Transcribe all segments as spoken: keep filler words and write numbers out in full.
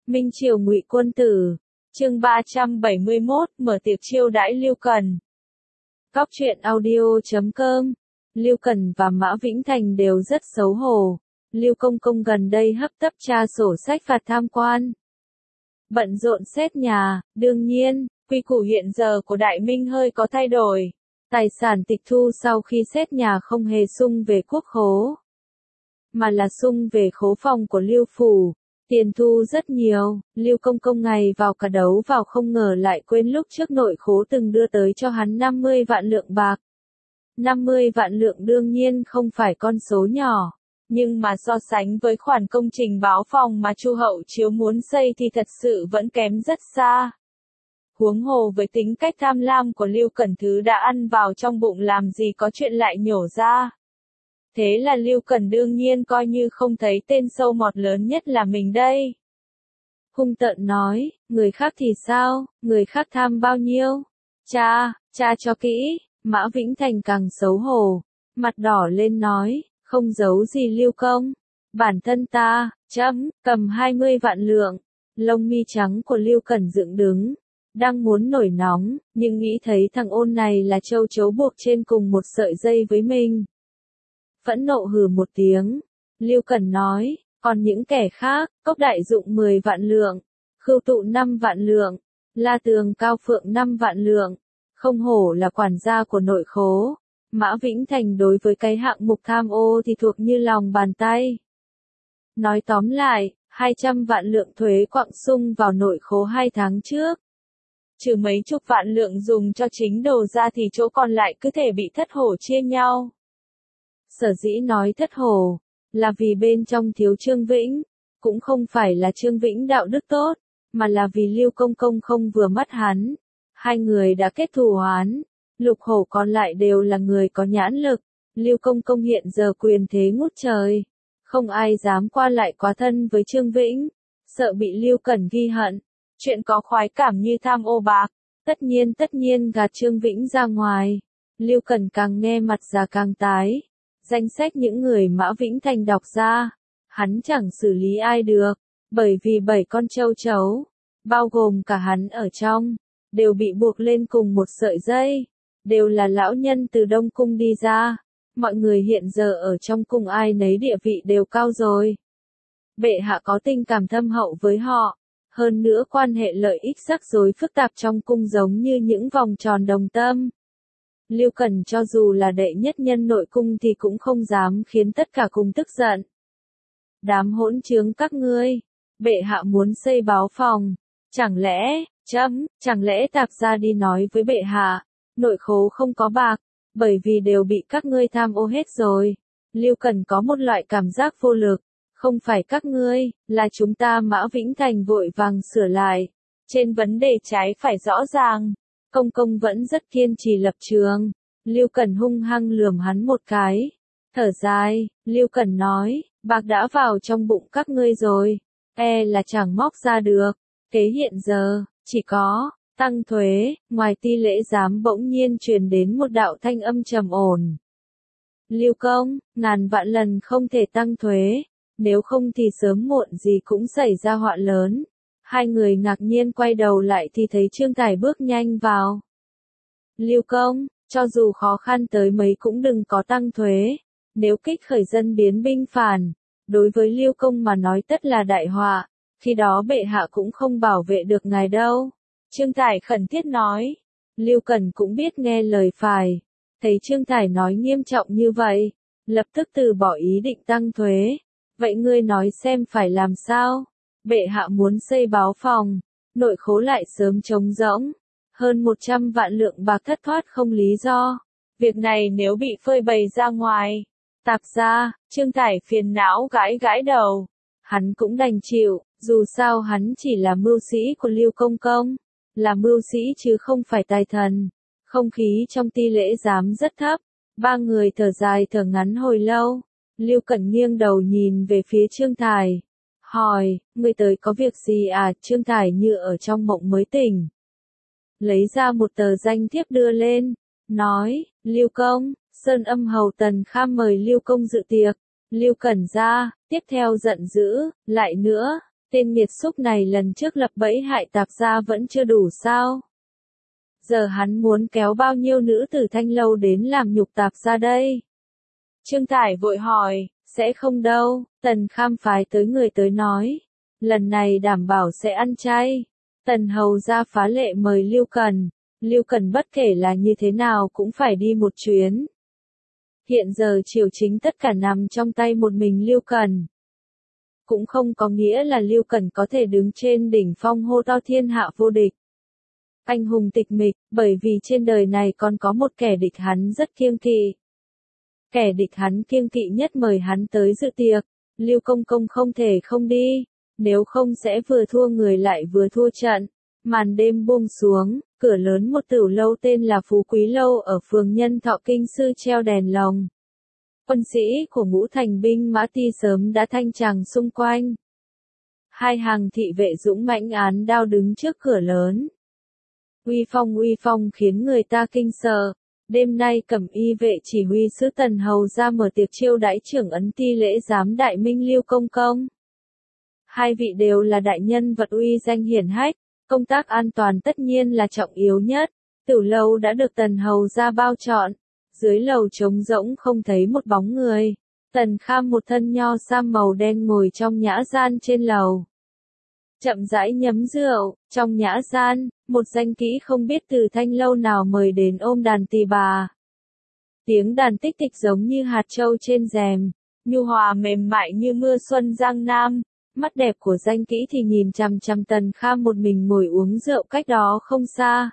Minh Triều Ngụy Quân Tử, chương ba trăm bảy mươi mốt, mở tiệc chiêu đãi Lưu Cần. Cóc truyện audio chấm com. Lưu Cần và Mã Vĩnh Thành đều rất xấu hổ. Lưu Công Công gần đây hấp tấp tra sổ sách phạt tham quan. Bận rộn xét nhà, đương nhiên, quy củ hiện giờ của Đại Minh hơi có thay đổi. Tài sản tịch thu sau khi xét nhà không hề sung về quốc khố, mà là sung về khố phòng của Lưu Phủ. Tiền thu rất nhiều, Lưu Công Công ngày vào cả đấu vào không ngờ lại quên lúc trước nội khố từng đưa tới cho hắn năm mươi vạn lượng bạc. năm mươi vạn lượng đương nhiên không phải con số nhỏ, nhưng mà so sánh với khoản công trình báo phòng mà Chu Hậu Chiếu muốn xây thì thật sự vẫn kém rất xa. Huống hồ với tính cách tham lam của Lưu Cẩn thứ đã ăn vào trong bụng làm gì có chuyện lại nhổ ra. Thế là Lưu Cần đương nhiên coi như không thấy tên sâu mọt lớn nhất là mình đây. Hung tợn nói, người khác thì sao, người khác tham bao nhiêu? Cha, cha cho kỹ. Mã Vĩnh Thành càng xấu hổ, mặt đỏ lên nói, không giấu gì Lưu Công. Bản thân ta, chấm, cầm hai mươi vạn lượng. Lông mi trắng của Lưu Cần dựng đứng, đang muốn nổi nóng, nhưng nghĩ thấy thằng ôn này là châu chấu buộc trên cùng một sợi dây với mình. Phẫn nộ hừ một tiếng, Lưu Cần nói, còn những kẻ khác, Cốc Đại Dụng mười vạn lượng, Khưu Tụ năm vạn lượng, La Tường Cao Phượng năm vạn lượng, không hổ là quản gia của nội khố. Mã Vĩnh Thành đối với cái hạng mục tham ô thì thuộc như lòng bàn tay. Nói tóm lại, hai trăm vạn lượng thuế quặng sung vào nội khố hai tháng trước. Trừ mấy chục vạn lượng dùng cho chính đồ ra thì chỗ còn lại cứ thể bị thất hổ chia nhau. Sở dĩ nói thất hổ, là vì bên trong thiếu Trương Vĩnh, cũng không phải là Trương Vĩnh đạo đức tốt, mà là vì Lưu Công Công không vừa mắt hắn. Hai người đã kết thù oán, lục hổ còn lại đều là người có nhãn lực. Lưu Công Công hiện giờ quyền thế ngút trời, không ai dám qua lại quá thân với Trương Vĩnh, sợ bị Lưu Cần ghi hận. Chuyện có khoái cảm như tham ô bạc, tất nhiên tất nhiên gạt Trương Vĩnh ra ngoài. Lưu Cần càng nghe mặt già càng tái. Danh sách những người Mã Vĩnh Thành đọc ra, hắn chẳng xử lý ai được, bởi vì bảy con châu chấu, bao gồm cả hắn ở trong, đều bị buộc lên cùng một sợi dây, đều là lão nhân từ Đông Cung đi ra. Mọi người hiện giờ ở trong cung ai nấy địa vị đều cao rồi. Bệ hạ có tình cảm thâm hậu với họ, hơn nữa quan hệ lợi ích rắc rối phức tạp trong cung giống như những vòng tròn đồng tâm. Lưu Cần cho dù là đệ nhất nhân nội cung thì cũng không dám khiến tất cả cùng tức giận. Đám hỗn trướng các ngươi, bệ hạ muốn xây báo phòng, chẳng lẽ, chấm, chẳng lẽ tạp ra đi nói với bệ hạ, nội khố không có bạc, bởi vì đều bị các ngươi tham ô hết rồi. Lưu Cần có một loại cảm giác vô lực, không phải các ngươi, là chúng ta. Mã Vĩnh Thành vội vàng sửa lại, trên vấn đề trái phải rõ ràng. Công Công vẫn rất kiên trì lập trường. Lưu Cần hung hăng lườm hắn một cái. Thở dài, Lưu Cần nói, bạc đã vào trong bụng các ngươi rồi, e là chẳng móc ra được. Kế hiện giờ, chỉ có, tăng thuế. Ngoài ti lễ giám bỗng nhiên truyền đến một đạo thanh âm trầm ổn. Lưu Công, ngàn vạn lần không thể tăng thuế, nếu không thì sớm muộn gì cũng xảy ra họa lớn. Hai người ngạc nhiên quay đầu lại thì thấy Trương Tài bước nhanh vào. Lưu Công, cho dù khó khăn tới mấy cũng đừng có tăng thuế. Nếu kích khởi dân biến binh phản, đối với Lưu Công mà nói tất là đại họa. Khi đó bệ hạ cũng không bảo vệ được ngài đâu. Trương Tài khẩn thiết nói. Lưu Cần cũng biết nghe lời phải. Thấy Trương Tài nói nghiêm trọng như vậy, lập tức từ bỏ ý định tăng thuế. Vậy ngươi nói xem phải làm sao? Bệ hạ muốn xây báo phòng, nội khố lại sớm trống rỗng, hơn một trăm vạn lượng bạc thất thoát không lý do. Việc này nếu bị phơi bày ra ngoài, tạp ra, Trương Tài phiền não gãi gãi đầu. Hắn cũng đành chịu, dù sao hắn chỉ là mưu sĩ của Lưu Công Công, là mưu sĩ chứ không phải tài thần. Không khí trong ti lễ giám rất thấp, ba người thở dài thở ngắn hồi lâu. Lưu Cần nghiêng đầu nhìn về phía Trương Tài. Hỏi, ngươi tới có việc gì à? Trương Tài như ở trong mộng mới tỉnh. Lấy ra một tờ danh thiếp đưa lên, nói, Lưu Công, Sơn Âm Hầu Tần Kham mời Lưu Công dự tiệc. Lưu Cần ra, tiếp theo giận dữ, lại nữa, Tên nghiệt xúc này lần trước lập bẫy hại Tạp gia vẫn chưa đủ sao? Giờ hắn muốn kéo bao nhiêu nữ tử Thanh lâu đến làm nhục Tạp gia đây? Trương Thải vội hỏi, sẽ không đâu, Tần Kham phái tới người tới nói. Lần này đảm bảo sẽ ăn chay. Tần hầu ra phá lệ mời Lưu Cần. Lưu Cần bất kể là như thế nào cũng phải đi một chuyến. Hiện giờ triều chính tất cả nằm trong tay một mình Lưu Cần. Cũng không có nghĩa là Lưu Cần có thể đứng trên đỉnh phong hô to thiên hạ vô địch. Anh hùng tịch mịch, bởi vì trên đời này còn có một kẻ địch hắn rất kiêng kỵ. Kẻ địch hắn kiêng kỵ nhất mời hắn tới dự tiệc, Lưu Công Công không thể không đi, nếu không sẽ vừa thua người lại vừa thua trận. Màn đêm buông xuống, cửa lớn một tửu lâu tên là Phú Quý Lâu ở phường Nhân Thọ Kinh Sư treo đèn lồng. Quân sĩ của ngũ thành binh mã ti sớm đã thanh tràng xung quanh. Hai hàng thị vệ dũng mãnh án đao đứng trước cửa lớn. Uy phong uy phong khiến người ta kinh sợ. Đêm nay cẩm y vệ chỉ huy sứ Tần hầu ra mở tiệc chiêu đãi trưởng ấn ti lễ giám đại minh Lưu Công Công. Hai vị đều là đại nhân vật uy danh hiển hách, công tác an toàn tất nhiên là trọng yếu nhất. Tửu lâu đã được Tần hầu ra bao trọn, dưới lầu trống rỗng không thấy một bóng người. Tần Kham một thân nho sam màu đen ngồi trong nhã gian trên lầu. Chậm rãi nhấm rượu, trong nhã gian, một danh kỹ không biết từ Thanh lâu nào mời đến ôm đàn tỳ bà. Tiếng đàn tích tịch giống như hạt châu trên rèm, nhu hòa mềm mại như mưa xuân giang nam. Mắt đẹp của danh kỹ thì nhìn chằm chằm Tần Kham một mình ngồi uống rượu cách đó không xa.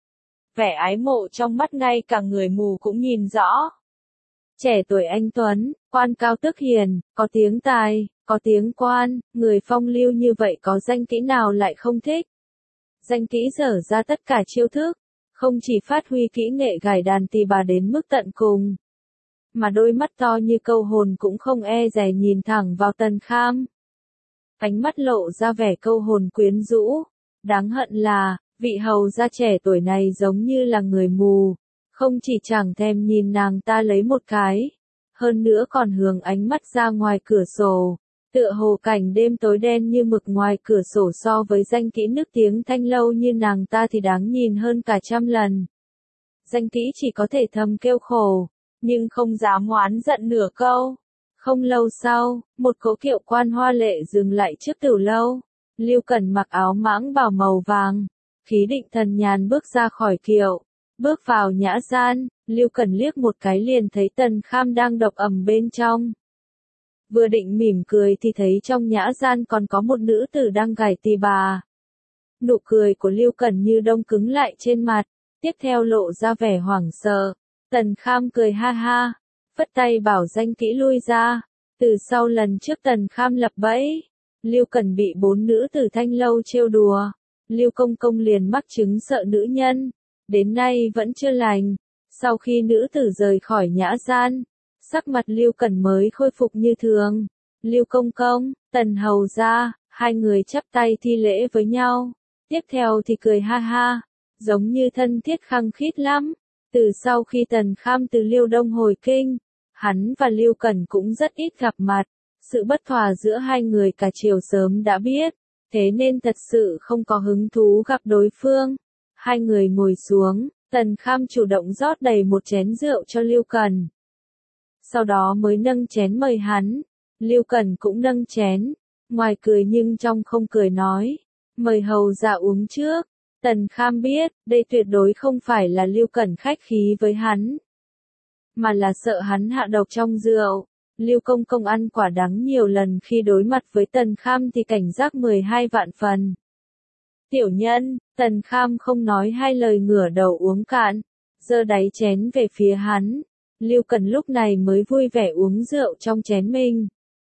Vẻ ái mộ trong mắt ngay cả người mù cũng nhìn rõ. Trẻ tuổi anh tuấn, quan cao tước hiền, có tiếng tài, có tiếng quan, người phong lưu như vậy có danh kỹ nào lại không thích. Danh kỹ dở ra tất cả chiêu thức, không chỉ phát huy kỹ nghệ gảy đàn tỳ bà đến mức tận cùng, mà đôi mắt to như câu hồn cũng không e dè nhìn thẳng vào Tần Kham. Ánh mắt lộ ra vẻ câu hồn quyến rũ, đáng hận là, vị hầu gia trẻ tuổi này giống như là người mù, không chỉ chẳng thèm nhìn nàng ta lấy một cái, hơn nữa còn hướng ánh mắt ra ngoài cửa sổ, tựa hồ cảnh đêm tối đen như mực ngoài cửa sổ so với danh kỹ nức tiếng Thanh lâu như nàng ta thì đáng nhìn hơn cả trăm lần. Danh kỹ chỉ có thể thầm kêu khổ, nhưng không dám oán giận nửa câu. Không lâu sau, một cỗ kiệu quan hoa lệ dừng lại trước tửu lâu. Lưu Cần mặc áo mãng bào màu vàng, khí định thần nhàn bước ra khỏi kiệu, bước vào nhã gian. Lưu Cần liếc một cái liền thấy Tần Kham đang độc ẩm bên trong. Vừa định mỉm cười thì thấy trong nhã gian còn có một nữ tử đang gảy tỳ bà. Nụ cười của Lưu Cần như đông cứng lại trên mặt, tiếp theo lộ ra vẻ hoảng sợ. Tần Kham cười ha ha, phất tay bảo danh kỹ lui ra. Từ sau lần trước Tần Kham lập bẫy, Lưu Cần bị bốn nữ tử Thanh lâu trêu đùa, Lưu Công Công liền mắc chứng sợ nữ nhân, đến nay vẫn chưa lành. Sau khi nữ tử rời khỏi nhã gian, sắc mặt Lưu Cần mới khôi phục như thường. Lưu Công Công, Tần hầu gia, hai người chắp tay thi lễ với nhau, tiếp theo thì cười ha ha, giống như thân thiết khăng khít lắm. Từ sau khi Tần Kham từ Liêu Đông hồi kinh, hắn và Lưu Cần cũng rất ít gặp mặt, sự bất hòa giữa hai người cả triều sớm đã biết, thế nên thật sự không có hứng thú gặp đối phương. Hai người ngồi xuống, Tần Kham chủ động rót đầy một chén rượu cho Lưu Cần. Sau đó mới nâng chén mời hắn, Lưu Cần cũng nâng chén, ngoài cười nhưng trong không cười nói, mời hầu gia uống trước. Tần Kham biết, đây tuyệt đối không phải là Lưu Cần khách khí với hắn, mà là sợ hắn hạ độc trong rượu. Lưu Công Công ăn quả đắng nhiều lần khi đối mặt với Tần Kham thì cảnh giác mười hai vạn phần. Tiểu nhân, Tần Kham không nói hai lời ngửa đầu uống cạn, giơ đáy chén về phía hắn. Lưu Cần lúc này mới vui vẻ uống rượu trong chén mình.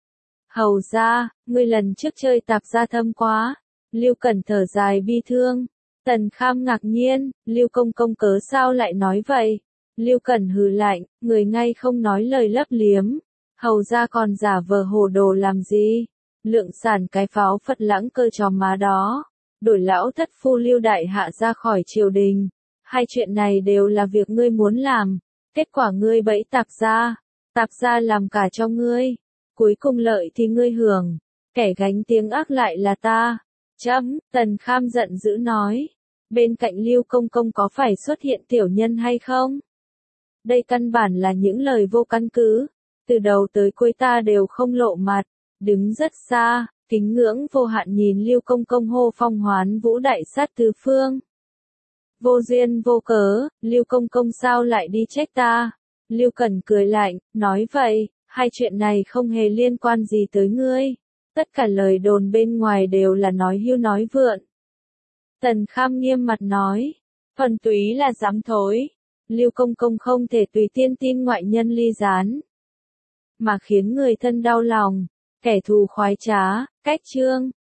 Hầu gia, ngươi lần trước chơi Tạp gia thâm quá. Lưu Cần thở dài bi thương. Tần Kham ngạc nhiên, Lưu Công Công cớ sao lại nói vậy? Lưu Cần hừ lạnh, người ngay không nói lời lấp liếm. Hầu gia còn giả vờ hồ đồ làm gì? Lượng sản cái pháo Phật lãng cơ chó má đó. Đổi lão thất phu Lưu Đại Hạ ra khỏi triều đình. Hai chuyện này đều là việc ngươi muốn làm. Kết quả ngươi bẫy Tạp gia. Tạp gia làm cả cho ngươi. Cuối cùng lợi thì ngươi hưởng. Kẻ gánh tiếng ác lại là ta. Chấm, Tần Kham giận dữ nói. Bên cạnh Lưu Công Công có phải xuất hiện tiểu nhân hay không? Đây căn bản là những lời vô căn cứ. Từ đầu tới cuối ta đều không lộ mặt. Đứng rất xa, kính ngưỡng vô hạn nhìn Lưu Công Công hô phong hoán vũ đại sát tứ phương. Vô duyên vô cớ, Lưu Công Công sao lại đi trách ta? Lưu Cần cười lạnh, nói vậy, hai chuyện này không hề liên quan gì tới ngươi. Tất cả lời đồn bên ngoài đều là nói hưu nói vượn. Tần Kham nghiêm mặt nói, thuần túy là dám thối. Lưu Công Công không thể tùy tiên tin ngoại nhân ly gián, mà khiến người thân đau lòng, kẻ thù khoái trá, cách trương,